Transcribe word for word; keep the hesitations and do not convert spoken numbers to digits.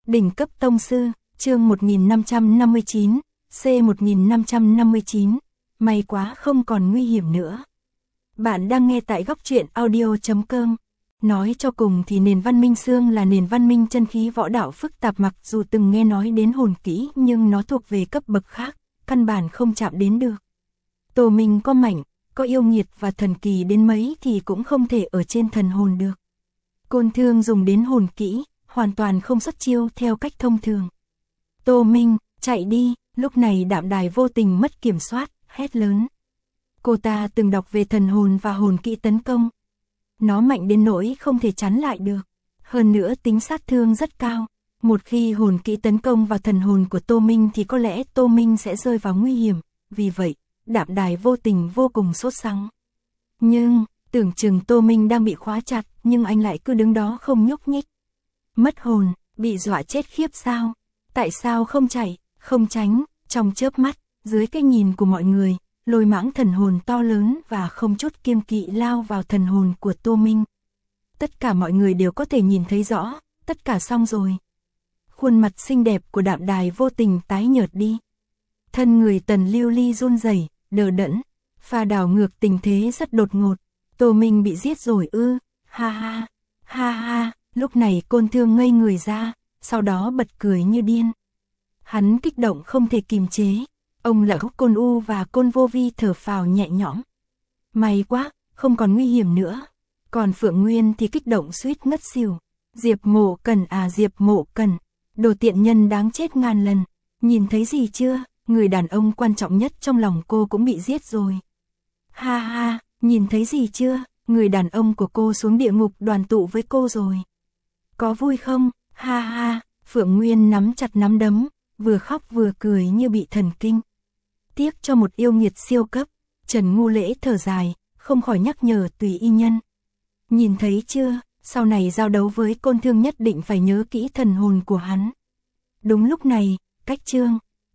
Đỉnh cấp tông sư, chương một nghìn năm trăm năm mươi chín, C một nghìn năm trăm năm mươi chín, may quá không còn nguy hiểm nữa. Bạn đang nghe tại góc truyện audio chấm com. Nói cho cùng thì nền văn minh xương là nền văn minh chân khí võ đạo phức tạp, mặc dù từng nghe nói đến hồn kỹ nhưng nó thuộc về cấp bậc khác, căn bản không chạm đến được. Tô Minh có mạnh, có yêu nghiệt và thần kỳ đến mấy thì cũng không thể ở trên thần hồn được. Côn Thương dùng đến hồn kỹ, hoàn toàn không xuất chiêu theo cách thông thường. Tô Minh, chạy đi, lúc này Đạm Đài vô tình mất kiểm soát, hét lớn. Cô ta từng đọc về thần hồn và hồn kỹ tấn công. Nó mạnh đến nỗi không thể chắn lại được. Hơn nữa tính sát thương rất cao. Một khi hồn kỹ tấn công vào thần hồn của Tô Minh thì có lẽ Tô Minh sẽ rơi vào nguy hiểm. Vì vậy, Đạm Đài vô tình vô cùng sốt sắng. Nhưng, tưởng chừng Tô Minh đang bị khóa chặt, nhưng anh lại cứ đứng đó không nhúc nhích. Mất hồn, bị dọa chết khiếp sao? Tại sao không chạy, không tránh? Trong chớp mắt, dưới cái nhìn của mọi người, Lôi Mãng thần hồn to lớn và không chút kiêng kỵ lao vào thần hồn của Tô Minh. Tất cả mọi người đều có thể nhìn thấy rõ, tất cả xong rồi. Khuôn mặt xinh đẹp của Đạm Đài vô tình tái nhợt đi. Thân người Tần Lưu Ly run rẩy, đờ đẫn, pha đảo ngược tình thế rất đột ngột. Tô Minh bị giết rồi ư? Ha ha, ha ha. Lúc này Côn Thương ngây người ra, sau đó bật cười như điên. Hắn kích động không thể kìm chế. Ông là Húc Côn U và Côn Vô Vi thở phào nhẹ nhõm. May quá, không còn nguy hiểm nữa. Còn Phượng Nguyên thì kích động suýt ngất xỉu. Diệp Mộ Cần à Diệp Mộ Cần, đồ tiện nhân đáng chết ngàn lần. Nhìn thấy gì chưa, người đàn ông quan trọng nhất trong lòng cô cũng bị giết rồi. Ha ha, nhìn thấy gì chưa, người đàn ông của cô xuống địa ngục đoàn tụ với cô rồi. Có vui không? Ha ha, Phượng Nguyên nắm chặt nắm đấm, vừa khóc vừa cười như bị thần kinh. Tiếc cho một yêu nghiệt siêu cấp, Trần Ngu Lễ thở dài, không khỏi nhắc nhở Tùy Y Nhân. Nhìn thấy chưa, sau này giao đấu với Côn Thương nhất định phải nhớ kỹ thần hồn của hắn. Đúng lúc này, cách Trương